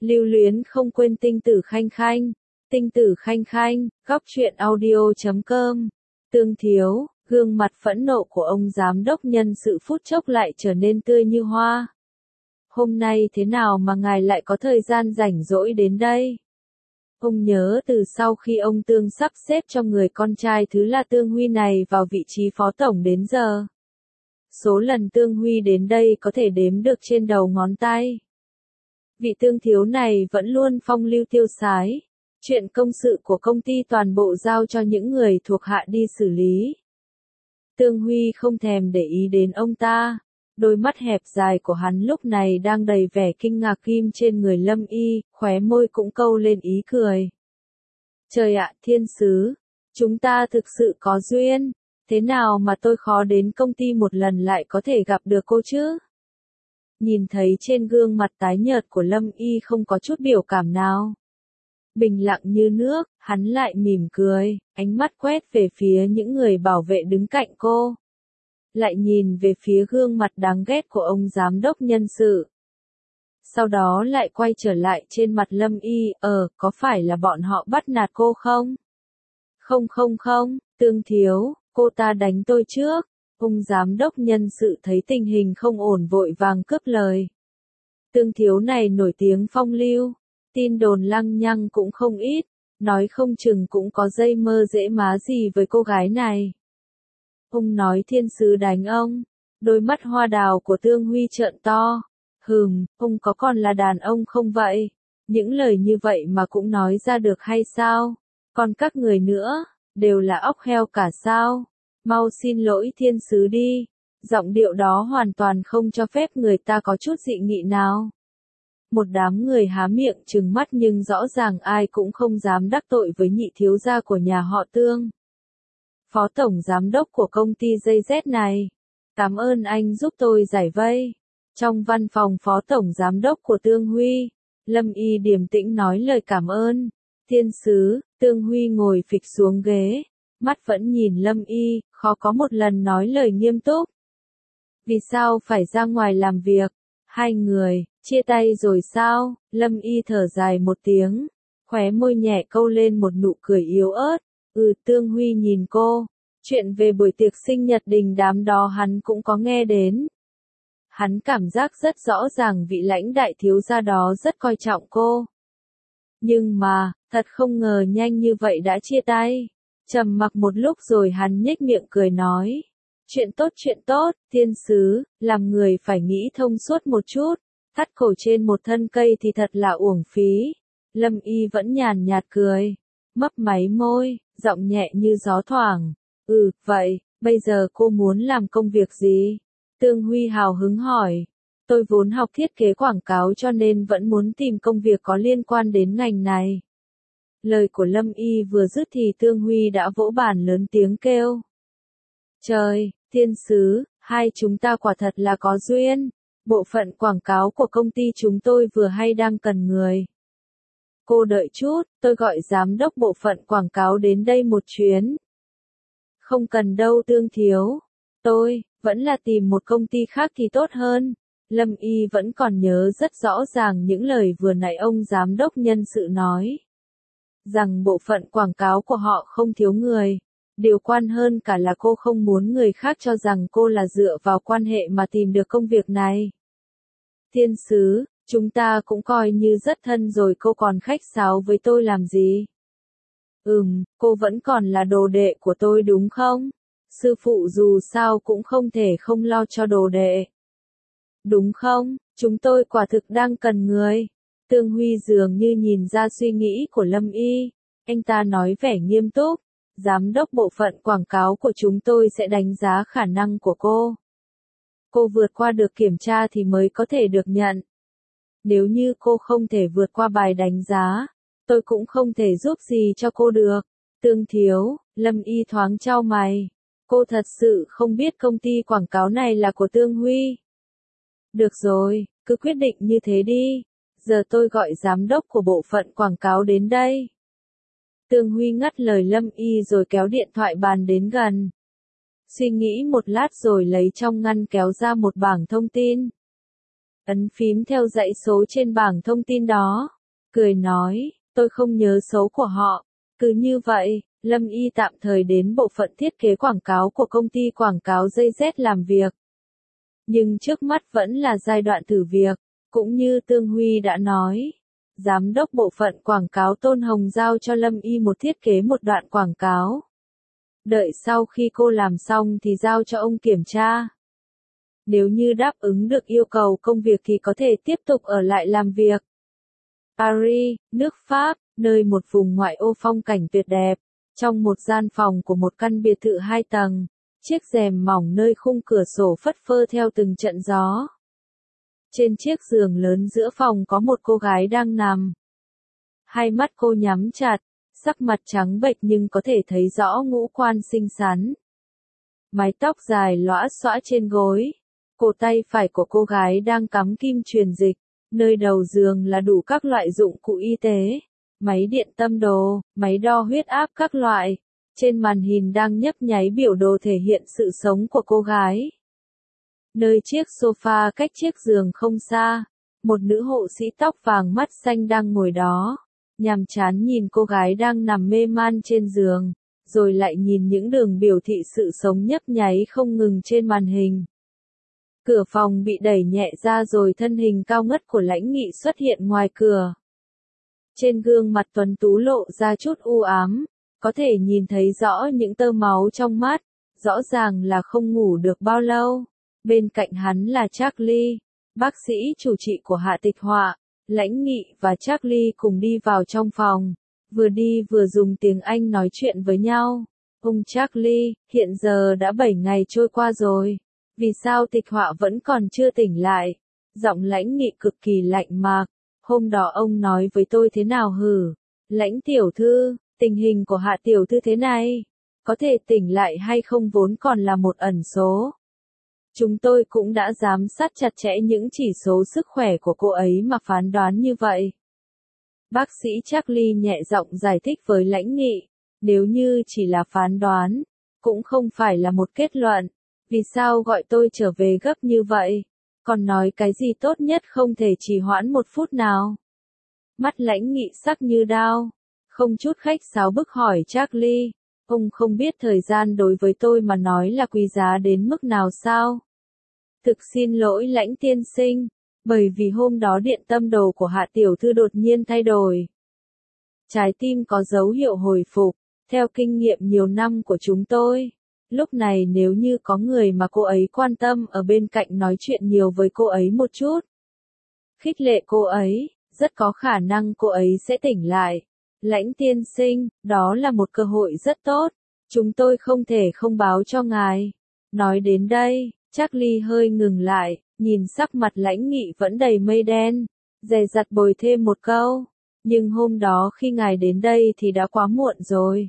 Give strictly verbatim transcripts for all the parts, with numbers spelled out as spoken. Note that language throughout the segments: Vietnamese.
Lưu luyến không quên tinh tử khanh khanh, tinh tử khanh khanh, góc truyện audio chấm com. Tương Thiếu, gương mặt phẫn nộ của ông giám đốc nhân sự phút chốc lại trở nên tươi như hoa. Hôm nay thế nào mà ngài lại có thời gian rảnh rỗi đến đây? Ông nhớ từ sau khi ông Tương sắp xếp cho người con trai thứ là Tương Huy này vào vị trí phó tổng đến giờ. Số lần Tương Huy đến đây có thể đếm được trên đầu ngón tay. Vị Tương Thiếu này vẫn luôn phong lưu tiêu sái. Chuyện công sự của công ty toàn bộ giao cho những người thuộc hạ đi xử lý. Tương Huy không thèm để ý đến ông ta. Đôi mắt hẹp dài của hắn lúc này đang đầy vẻ kinh ngạc ghim trên người Lâm Y, khóe môi cũng câu lên ý cười. Trời ạ, thiên sứ, chúng ta thực sự có duyên, thế nào mà tôi khó đến công ty một lần lại có thể gặp được cô chứ? Nhìn thấy trên gương mặt tái nhợt của Lâm Y không có chút biểu cảm nào. Bình lặng như nước, hắn lại mỉm cười, ánh mắt quét về phía những người bảo vệ đứng cạnh cô. Lại nhìn về phía gương mặt đáng ghét của ông giám đốc nhân sự. Sau đó lại quay trở lại trên mặt Lâm Y, ờ, có phải là bọn họ bắt nạt cô không? Không không không, Tương Thiếu, cô ta đánh tôi trước. Ông giám đốc nhân sự thấy tình hình không ổn vội vàng cướp lời. Tương Thiếu này nổi tiếng phong lưu, tin đồn lăng nhăng cũng không ít, nói không chừng cũng có dây mơ dễ má gì với cô gái này. Ông nói thiên sứ đánh ông, đôi mắt hoa đào của Tương Huy trợn to. Hừm, ông có còn là đàn ông không vậy? Những lời như vậy mà cũng nói ra được hay sao? Còn các người nữa, đều là óc heo cả sao? Mau xin lỗi thiên sứ đi. Giọng điệu đó hoàn toàn không cho phép người ta có chút dị nghị nào. Một đám người há miệng trừng mắt nhưng rõ ràng ai cũng không dám đắc tội với nhị thiếu gia của nhà họ Tương. Phó tổng giám đốc của công ty giây dét này. Cảm ơn anh giúp tôi giải vây. Trong văn phòng phó tổng giám đốc của Tương Huy, Lâm Y điềm tĩnh nói lời cảm ơn. Thiên sứ, Tương Huy ngồi phịch xuống ghế, mắt vẫn nhìn Lâm Y, khó có một lần nói lời nghiêm túc. Vì sao phải ra ngoài làm việc? Hai người, chia tay rồi sao? Lâm Y thở dài một tiếng, khóe môi nhẹ câu lên một nụ cười yếu ớt. Ừ, Tương Huy nhìn cô, chuyện về buổi tiệc sinh nhật đình đám đó hắn cũng có nghe đến. Hắn cảm giác rất rõ ràng vị lãnh đại thiếu gia đó rất coi trọng cô. Nhưng mà, thật không ngờ nhanh như vậy đã chia tay. Trầm mặc một lúc rồi hắn nhếch miệng cười nói. Chuyện tốt chuyện tốt, thiên sứ, làm người phải nghĩ thông suốt một chút. Thắt cổ trên một thân cây thì thật là uổng phí. Lâm Y vẫn nhàn nhạt cười, mấp máy môi, giọng nhẹ như gió thoảng. Ừ, vậy, bây giờ cô muốn làm công việc gì? Tương Huy hào hứng hỏi. Tôi vốn học thiết kế quảng cáo cho nên vẫn muốn tìm công việc có liên quan đến ngành này. Lời của Lâm Y vừa dứt thì Tương Huy đã vỗ bàn lớn tiếng kêu. Trời, thiên sứ, hai chúng ta quả thật là có duyên. Bộ phận quảng cáo của công ty chúng tôi vừa hay đang cần người. Cô đợi chút, tôi gọi giám đốc bộ phận quảng cáo đến đây một chuyến. Không cần đâu Tương Thiếu. Tôi, vẫn là tìm một công ty khác thì tốt hơn. Lâm Y vẫn còn nhớ rất rõ ràng những lời vừa nãy ông giám đốc nhân sự nói. Rằng bộ phận quảng cáo của họ không thiếu người. Điều quan hơn cả là cô không muốn người khác cho rằng cô là dựa vào quan hệ mà tìm được công việc này. Thiên sứ, chúng ta cũng coi như rất thân rồi cô còn khách sáo với tôi làm gì? Ừm, cô vẫn còn là đồ đệ của tôi đúng không? Sư phụ dù sao cũng không thể không lo cho đồ đệ. Đúng không? Chúng tôi quả thực đang cần người. Tương Huy dường như nhìn ra suy nghĩ của Lâm Y. Anh ta nói vẻ nghiêm túc. Giám đốc bộ phận quảng cáo của chúng tôi sẽ đánh giá khả năng của cô. Cô vượt qua được kiểm tra thì mới có thể được nhận. Nếu như cô không thể vượt qua bài đánh giá, tôi cũng không thể giúp gì cho cô được. Tương Thiếu, Lâm Y thoáng chau mày. Cô thật sự không biết công ty quảng cáo này là của Tương Huy. Được rồi, cứ quyết định như thế đi. Giờ tôi gọi giám đốc của bộ phận quảng cáo đến đây. Tương Huy ngắt lời Lâm Y rồi kéo điện thoại bàn đến gần. Suy nghĩ một lát rồi lấy trong ngăn kéo ra một bảng thông tin. ấn phím theo dãy số trên bảng thông tin đó, cười nói, tôi không nhớ số của họ. Cứ như vậy, Lâm Y tạm thời đến bộ phận thiết kế quảng cáo của công ty quảng cáo J Z làm việc. Nhưng trước mắt vẫn là giai đoạn thử việc, cũng như Tương Huy đã nói. Giám đốc bộ phận quảng cáo Tôn Hồng giao cho Lâm Y một thiết kế một đoạn quảng cáo. Đợi sau khi cô làm xong thì giao cho ông kiểm tra. Nếu như đáp ứng được yêu cầu công việc thì có thể tiếp tục ở lại làm việc. Paris, nước Pháp, nơi một vùng ngoại ô phong cảnh tuyệt đẹp, trong một gian phòng của một căn biệt thự hai tầng, chiếc rèm mỏng nơi khung cửa sổ phất phơ theo từng trận gió. Trên chiếc giường lớn giữa phòng có một cô gái đang nằm. Hai mắt cô nhắm chặt, sắc mặt trắng bệch nhưng có thể thấy rõ ngũ quan xinh xắn. Mái tóc dài lõa xõa trên gối. Cổ tay phải của cô gái đang cắm kim truyền dịch. Nơi đầu giường là đủ các loại dụng cụ y tế, máy điện tâm đồ, máy đo huyết áp các loại. Trên màn hình đang nhấp nháy biểu đồ thể hiện sự sống của cô gái. Nơi chiếc sofa cách chiếc giường không xa, một nữ hộ sĩ tóc vàng mắt xanh đang ngồi đó, nhàm chán nhìn cô gái đang nằm mê man trên giường, rồi lại nhìn những đường biểu thị sự sống nhấp nháy không ngừng trên màn hình. Cửa phòng bị đẩy nhẹ ra rồi thân hình cao ngất của Lãnh Nghị xuất hiện ngoài cửa. Trên gương mặt tuấn tú lộ ra chút u ám, có thể nhìn thấy rõ những tơ máu trong mắt, rõ ràng là không ngủ được bao lâu. Bên cạnh hắn là Charlie, bác sĩ chủ trị của Hạ Tịch Họa. Lãnh Nghị và Charlie cùng đi vào trong phòng, vừa đi vừa dùng tiếng Anh nói chuyện với nhau. Ông Charlie, hiện giờ đã bảy ngày trôi qua rồi. Vì sao Tịch Họa vẫn còn chưa tỉnh lại? Giọng Lãnh Nghị cực kỳ lạnh mạc. Hôm đó ông nói với tôi thế nào hử? Lãnh tiểu thư, tình hình của Hạ tiểu thư thế này, có thể tỉnh lại hay không vốn còn là một ẩn số. Chúng tôi cũng đã giám sát chặt chẽ những chỉ số sức khỏe của cô ấy mà phán đoán như vậy. Bác sĩ Charlie nhẹ giọng giải thích với Lãnh Nghị, nếu như chỉ là phán đoán, cũng không phải là một kết luận. Vì sao gọi tôi trở về gấp như vậy? Còn nói cái gì tốt nhất không thể trì hoãn một phút nào? Mắt Lãnh Nghị sắc như đao, không chút khách sáo bức hỏi Charlie, ông không biết thời gian đối với tôi mà nói là quý giá đến mức nào sao? Thực xin lỗi Lãnh tiên sinh, bởi vì hôm đó điện tâm đồ của Hạ tiểu thư đột nhiên thay đổi. Trái tim có dấu hiệu hồi phục, theo kinh nghiệm nhiều năm của chúng tôi. Lúc này nếu như có người mà cô ấy quan tâm ở bên cạnh nói chuyện nhiều với cô ấy một chút, khích lệ cô ấy, rất có khả năng cô ấy sẽ tỉnh lại. Lãnh tiên sinh, đó là một cơ hội rất tốt, chúng tôi không thể không báo cho ngài. Nói đến đây, Charlie hơi ngừng lại, nhìn sắc mặt Lãnh Nghị vẫn đầy mây đen, dè dặt bồi thêm một câu, nhưng hôm đó khi ngài đến đây thì đã quá muộn rồi.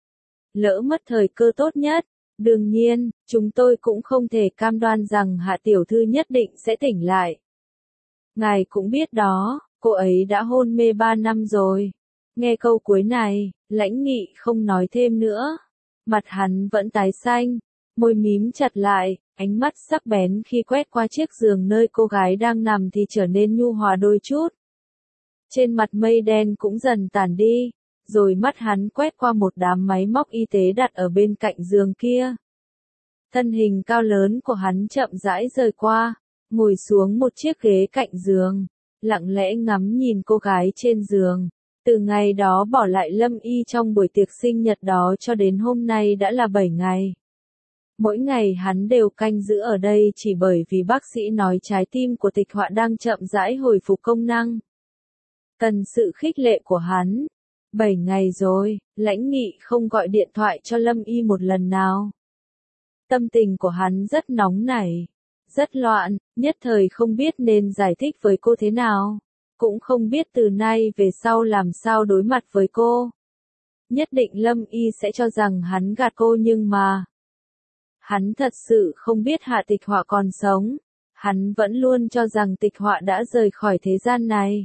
Lỡ mất thời cơ tốt nhất. Đương nhiên, chúng tôi cũng không thể cam đoan rằng Hạ tiểu thư nhất định sẽ tỉnh lại. Ngài cũng biết đó, cô ấy đã hôn mê ba năm rồi. Nghe câu cuối này, Lãnh Nghị không nói thêm nữa. Mặt hắn vẫn tái xanh, môi mím chặt lại, ánh mắt sắc bén khi quét qua chiếc giường nơi cô gái đang nằm thì trở nên nhu hòa đôi chút. Trên mặt mây đen cũng dần tản đi. Rồi mắt hắn quét qua một đám máy móc y tế đặt ở bên cạnh giường kia. Thân hình cao lớn của hắn chậm rãi rời qua, ngồi xuống một chiếc ghế cạnh giường, lặng lẽ ngắm nhìn cô gái trên giường. Từ ngày đó bỏ lại Lâm Y trong buổi tiệc sinh nhật đó cho đến hôm nay đã là bảy ngày. Mỗi ngày hắn đều canh giữ ở đây chỉ bởi vì bác sĩ nói trái tim của Tịch Họa đang chậm rãi hồi phục công năng. Cần sự khích lệ của hắn. Bảy ngày rồi, Lãnh Nghị không gọi điện thoại cho Lâm Y một lần nào. Tâm tình của hắn rất nóng nảy, rất loạn, nhất thời không biết nên giải thích với cô thế nào, cũng không biết từ nay về sau làm sao đối mặt với cô. Nhất định Lâm Y sẽ cho rằng hắn gạt cô nhưng mà hắn thật sự không biết Hạ Tịch Họa còn sống, hắn vẫn luôn cho rằng Tịch Họa đã rời khỏi thế gian này.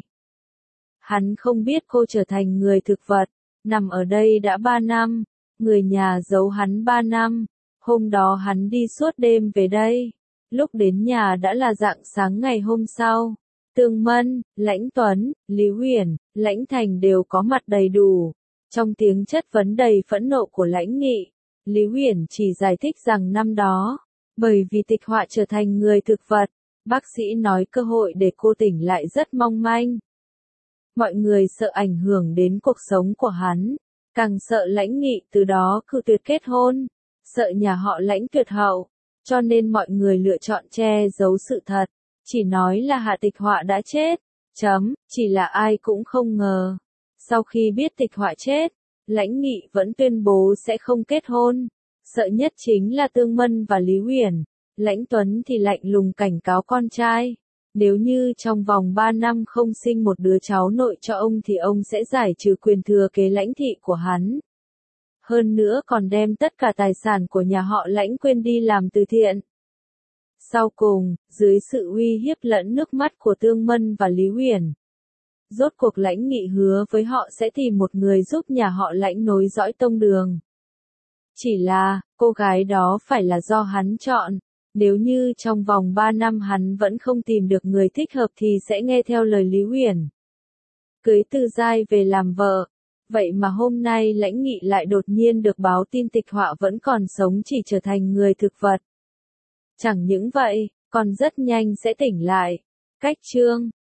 Hắn không biết cô trở thành người thực vật, nằm ở đây đã ba năm, người nhà giấu hắn ba năm, hôm đó hắn đi suốt đêm về đây. Lúc đến nhà đã là rạng sáng ngày hôm sau. Tương Mân, Lãnh Tuấn, Lý Huyền, Lãnh Thành đều có mặt đầy đủ. Trong tiếng chất vấn đầy phẫn nộ của Lãnh Nghị, Lý Huyền chỉ giải thích rằng năm đó, bởi vì Tịch Họa trở thành người thực vật, bác sĩ nói cơ hội để cô tỉnh lại rất mong manh. Mọi người sợ ảnh hưởng đến cuộc sống của hắn, càng sợ Lãnh Nghị từ đó cự tuyệt kết hôn, sợ nhà họ Lãnh tuyệt hậu, cho nên mọi người lựa chọn che giấu sự thật, chỉ nói là Hạ Tịch Họa đã chết. Chấm, chỉ là ai cũng không ngờ. Sau khi biết Tịch Họa chết, Lãnh Nghị vẫn tuyên bố sẽ không kết hôn. Sợ nhất chính là Tương Mân và Lý Huyền. Lãnh Tuấn thì lạnh lùng cảnh cáo con trai. Nếu như trong vòng ba năm không sinh một đứa cháu nội cho ông thì ông sẽ giải trừ quyền thừa kế lãnh thị của hắn. Hơn nữa còn đem tất cả tài sản của nhà họ Lãnh quên đi làm từ thiện. Sau cùng, dưới sự uy hiếp lẫn nước mắt của Tương Mân và Lý Huyền, rốt cuộc Lãnh Nghị hứa với họ sẽ tìm một người giúp nhà họ Lãnh nối dõi tông đường. Chỉ là, cô gái đó phải là do hắn chọn. Nếu như trong vòng ba năm hắn vẫn không tìm được người thích hợp thì sẽ nghe theo lời Lý Huyền, cưới Từ Giai về làm vợ. Vậy mà hôm nay Lãnh Nghị lại đột nhiên được báo tin Tịch Họa vẫn còn sống, chỉ trở thành người thực vật. Chẳng những vậy, còn rất nhanh sẽ tỉnh lại. Cách chương